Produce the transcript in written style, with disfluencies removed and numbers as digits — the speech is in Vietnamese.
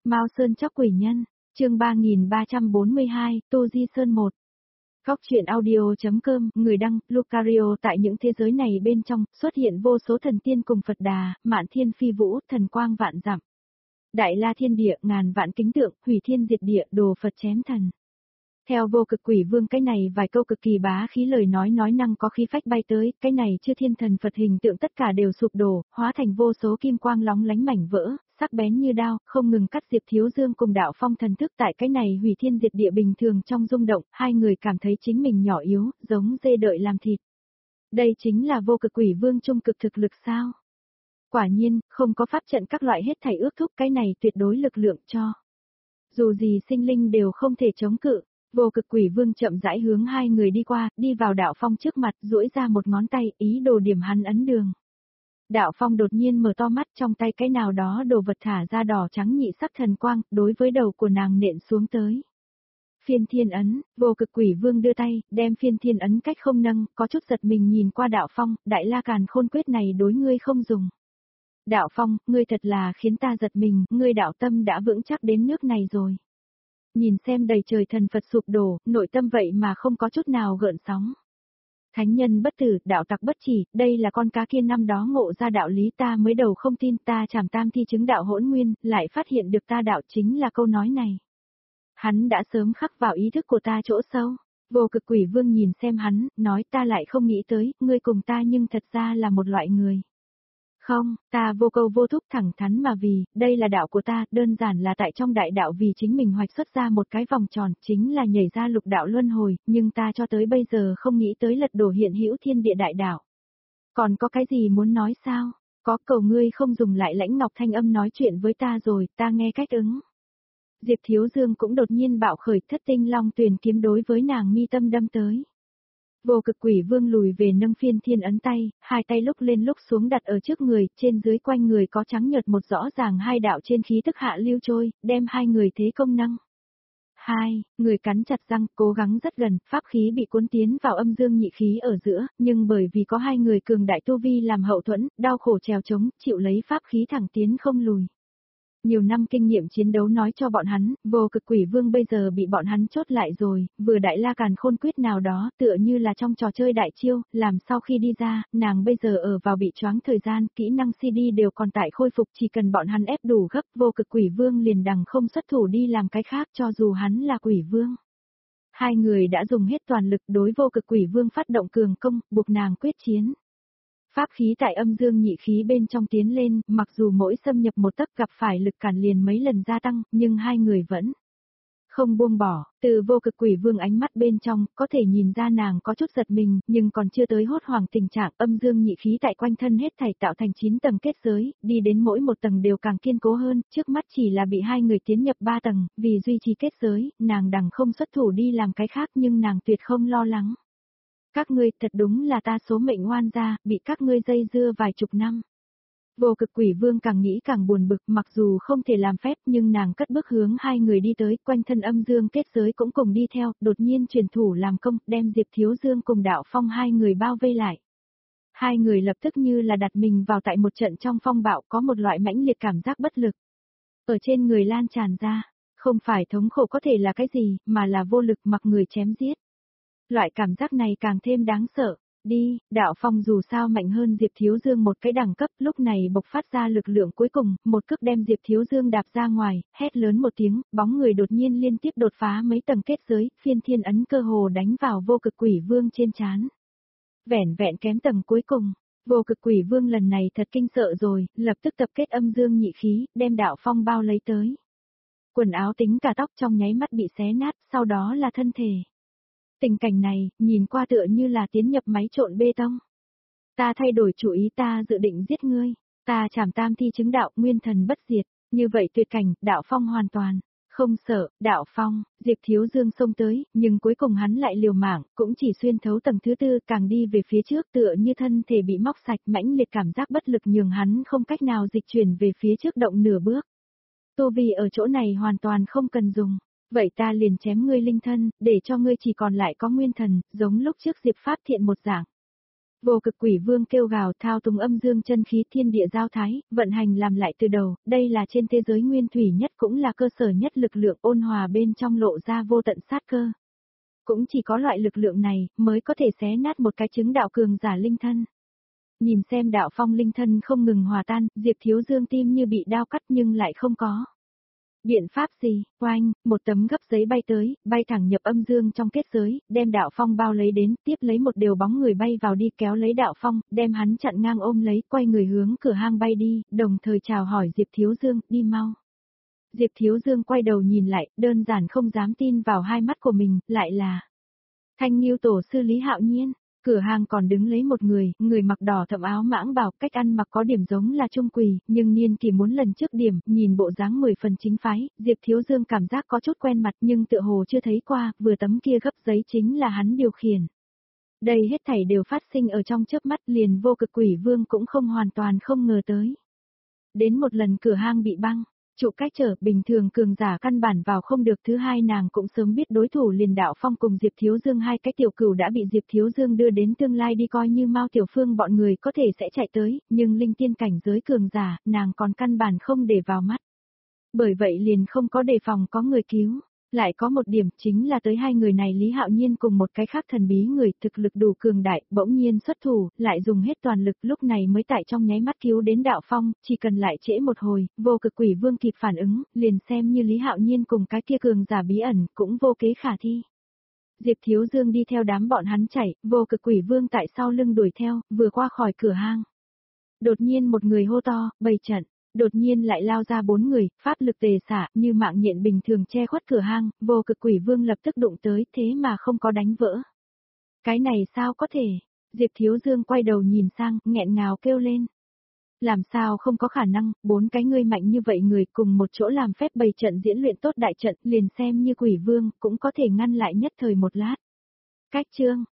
Mao Sơn Chóc Quỷ Nhân, chương 3342, Tô Di Sơn 1. Góc truyện audio.com, người đăng, Lucario. Tại những thế giới này bên trong, xuất hiện vô số thần tiên cùng Phật Đà, mạn thiên phi vũ, thần quang vạn dặm. Đại la thiên địa, ngàn vạn kính tượng, hủy thiên diệt địa, đồ Phật chém thần. Theo Vô Cực Quỷ Vương, cái này vài câu cực kỳ bá khí lời nói năng có khí phách bay tới, cái này chư thiên thần Phật hình tượng tất cả đều sụp đổ, hóa thành vô số kim quang lóng lánh mảnh vỡ, sắc bén như đao, không ngừng cắt Diệp Thiếu Dương cùng Đạo Phong thần thức. Tại cái này hủy thiên diệt địa bình thường trong rung động, hai người cảm thấy chính mình nhỏ yếu, giống dê đợi làm thịt. Đây chính là Vô Cực Quỷ Vương trung cực thực lực sao? Quả nhiên, không có pháp trận các loại hết thảy ước thúc, cái này tuyệt đối lực lượng cho. Dù gì sinh linh đều không thể chống cự. Vô Cực Quỷ Vương chậm rãi hướng hai người đi qua, đi vào Đạo Phong trước mặt, duỗi ra một ngón tay, ý đồ điểm hắn ấn đường. Đạo Phong đột nhiên mở to mắt, trong tay cái nào đó đồ vật thả ra đỏ trắng nhị sắc thần quang, đối với đầu của nàng nện xuống tới. Phiên Thiên Ấn. Vô Cực Quỷ Vương đưa tay, đem Phiên Thiên Ấn cách không nâng, có chút giật mình nhìn qua Đạo Phong, Đại La Càn Khôn Quyết này đối ngươi không dùng. Đạo Phong, ngươi thật là khiến ta giật mình, ngươi đạo tâm đã vững chắc đến nước này rồi. Nhìn xem đầy trời thần Phật sụp đổ, nội tâm vậy mà không có chút nào gợn sóng. Thánh nhân bất tử, đạo tặc bất chỉ, đây là con cá kia năm đó ngộ ra đạo lý, ta mới đầu không tin, ta chảm tam thi chứng đạo hỗn nguyên, lại phát hiện được ta đạo chính là câu nói này. Hắn đã sớm khắc vào ý thức của ta chỗ sâu. Vô Cực Quỷ Vương nhìn xem hắn, nói ta lại không nghĩ tới, ngươi cùng ta nhưng thật ra là một loại người. Không, ta vô câu vô thúc thẳng thắn mà vì, đây là đạo của ta, đơn giản là tại trong đại đạo vì chính mình hoạch xuất ra một cái vòng tròn, chính là nhảy ra lục đạo luân hồi, nhưng ta cho tới bây giờ không nghĩ tới lật đổ hiện hữu thiên địa đại đạo. Còn có cái gì muốn nói sao? Có, cầu ngươi không dùng lại lãnh ngọc thanh âm nói chuyện với ta rồi, ta nghe cách ứng. Diệp Thiếu Dương cũng đột nhiên bạo khởi, Thất Tinh Long Tuyền kiếm đối với nàng mi tâm đâm tới. Vô Cực Quỷ Vương lùi về nâng Phiên Thiên Ấn tay, hai tay lúc lên lúc xuống đặt ở trước người, trên dưới quanh người có trắng nhợt một rõ ràng hai đạo trên khí tức hạ lưu trôi, đem hai người thế công nâng. Hai, người cắn chặt răng, cố gắng rất gần, pháp khí bị cuốn tiến vào âm dương nhị khí ở giữa, nhưng bởi vì có hai người cường đại tu vi làm hậu thuẫn, đau khổ trèo chống, chịu lấy pháp khí thẳng tiến không lùi. Nhiều năm kinh nghiệm chiến đấu nói cho bọn hắn, Vô Cực Quỷ Vương bây giờ bị bọn hắn chốt lại rồi, vừa Đại La Càn Khôn Quyết nào đó, tựa như là trong trò chơi đại chiêu, làm sau khi đi ra, nàng bây giờ ở vào bị choáng thời gian, kỹ năng CD đều còn tại khôi phục, chỉ cần bọn hắn ép đủ gấp, Vô Cực Quỷ Vương liền đằng không xuất thủ đi làm cái khác cho dù hắn là Quỷ Vương. Hai người đã dùng hết toàn lực đối Vô Cực Quỷ Vương phát động cường công, buộc nàng quyết chiến. Pháp khí tại âm dương nhị khí bên trong tiến lên, mặc dù mỗi xâm nhập một tấc gặp phải lực cản liền mấy lần gia tăng, nhưng hai người vẫn không buông bỏ. Từ Vô Cực Quỷ Vương ánh mắt bên trong, có thể nhìn ra nàng có chút giật mình, nhưng còn chưa tới hốt hoảng tình trạng. Âm dương nhị khí tại quanh thân hết thảy tạo thành 9 tầng kết giới, đi đến mỗi một tầng đều càng kiên cố hơn, trước mắt chỉ là bị hai người tiến nhập 3 tầng, vì duy trì kết giới, nàng đằng không xuất thủ đi làm cái khác nhưng nàng tuyệt không lo lắng. Các ngươi thật đúng là ta số mệnh ngoan gia, bị các ngươi dây dưa vài chục năm. Vô Cực Quỷ Vương càng nghĩ càng buồn bực, mặc dù không thể làm phép nhưng nàng cất bước hướng hai người đi tới, quanh thân âm dương kết giới cũng cùng đi theo, đột nhiên truyền thủ làm công, đem Diệp Thiếu Dương cùng Đạo Phong hai người bao vây lại. Hai người lập tức như là đặt mình vào tại một trận trong phong bạo, có một loại mãnh liệt cảm giác bất lực. Ở trên người lan tràn ra, không phải thống khổ có thể là cái gì, mà là vô lực mặc người chém giết. Loại cảm giác này càng thêm đáng sợ. Đi, Đạo Phong dù sao mạnh hơn Diệp Thiếu Dương một cái đẳng cấp, lúc này bộc phát ra lực lượng cuối cùng, một cước đem Diệp Thiếu Dương đạp ra ngoài, hét lớn một tiếng, bóng người đột nhiên liên tiếp đột phá mấy tầng kết giới, Phiên Thiên Ấn cơ hồ đánh vào Vô Cực Quỷ Vương trên trán. Vẻn vẹn kém tầng cuối cùng, Vô Cực Quỷ Vương lần này thật kinh sợ rồi, lập tức tập kết âm dương nhị khí, đem Đạo Phong bao lấy tới. Quần áo tính cả tóc trong nháy mắt bị xé nát, sau đó là thân thể. Tình cảnh này, nhìn qua tựa như là tiến nhập máy trộn bê tông. Ta thay đổi chủ ý, ta dự định giết ngươi, ta chảm tam thi chứng đạo nguyên thần bất diệt, như vậy tuyệt cảnh, Đạo Phong hoàn toàn không sợ. Đạo Phong, Diệp Thiếu Dương xông tới, nhưng cuối cùng hắn lại liều mạng, cũng chỉ xuyên thấu tầng thứ tư, càng đi về phía trước tựa như thân thể bị móc sạch, mãnh liệt cảm giác bất lực nhường hắn không cách nào dịch chuyển về phía trước động nửa bước. Tu vi ở chỗ này hoàn toàn không cần dùng. Vậy ta liền chém ngươi linh thân, để cho ngươi chỉ còn lại có nguyên thần, giống lúc trước Diệp Pháp Thiện một dạng. Vô cực quỷ vương kêu gào thao túng âm dương chân khí thiên địa giao thái, vận hành làm lại từ đầu, đây là trên thế giới nguyên thủy nhất cũng là cơ sở nhất lực lượng ôn hòa bên trong lộ ra vô tận sát cơ. Cũng chỉ có loại lực lượng này mới có thể xé nát một cái chứng đạo cường giả linh thân. Nhìn xem đạo phong linh thân không ngừng hòa tan, Diệp Thiếu Dương tim như bị đao cắt nhưng lại không có biện pháp gì. Oanh, một tấm gấp giấy bay tới, bay thẳng nhập âm dương trong kết giới, đem đạo phong bao lấy đến, tiếp lấy một điều bóng người bay vào đi kéo lấy đạo phong, đem hắn chặn ngang ôm lấy, quay người hướng cửa hang bay đi, đồng thời chào hỏi Diệp Thiếu Dương, đi mau. Diệp Thiếu Dương quay đầu nhìn lại, đơn giản không dám tin vào hai mắt của mình, lại là Thanh Nghiêu tổ sư Lý Hạo Nhiên. Cửa hàng còn đứng lấy một người mặc đỏ thẫm áo mãng bào, cách ăn mặc có điểm giống là trung quỳ, nhưng niên kỳ muốn lần trước điểm, nhìn bộ dáng 10 phần chính phái, Diệp Thiếu Dương cảm giác có chút quen mặt nhưng tựa hồ chưa thấy qua, vừa tấm kia gấp giấy chính là hắn điều khiển. Đây hết thảy đều phát sinh ở trong chớp mắt, liền vô cực quỷ vương cũng không hoàn toàn không ngờ tới. Đến một lần cửa hang bị băng, trụ cách trở, bình thường cường giả căn bản vào không được. Thứ hai nàng cũng sớm biết đối thủ liền đạo phong cùng Diệp Thiếu Dương hai cái tiểu cửu đã bị Diệp Thiếu Dương đưa đến tương lai đi, coi như Mao Tiểu Phương bọn người có thể sẽ chạy tới, nhưng linh tiên cảnh giới cường giả, nàng còn căn bản không để vào mắt. Bởi vậy liền không có đề phòng có người cứu. Lại có một điểm chính là tới hai người này Lý Hạo Nhiên cùng một cái khác thần bí người thực lực đủ cường đại, bỗng nhiên xuất thủ, lại dùng hết toàn lực lúc này mới tại trong nháy mắt cứu đến đạo phong, chỉ cần lại trễ một hồi, vô cực quỷ vương kịp phản ứng, liền xem như Lý Hạo Nhiên cùng cái kia cường giả bí ẩn cũng vô kế khả thi. Diệp Thiếu Dương đi theo đám bọn hắn chạy, vô cực quỷ vương tại sau lưng đuổi theo, vừa qua khỏi cửa hang. Đột nhiên một người hô to, bày trận. Đột nhiên lại lao ra 4 người, pháp lực tề xả, như mạng nhện bình thường che khuất cửa hang, vô cực quỷ vương lập tức đụng tới, thế mà không có đánh vỡ. Cái này sao có thể? Diệp Thiếu Dương quay đầu nhìn sang, nghẹn ngào kêu lên. Làm sao không có khả năng, 4 cái ngươi mạnh như vậy người cùng một chỗ làm phép bày trận diễn luyện tốt đại trận, liền xem như quỷ vương, cũng có thể ngăn lại nhất thời một lát. Cách chương,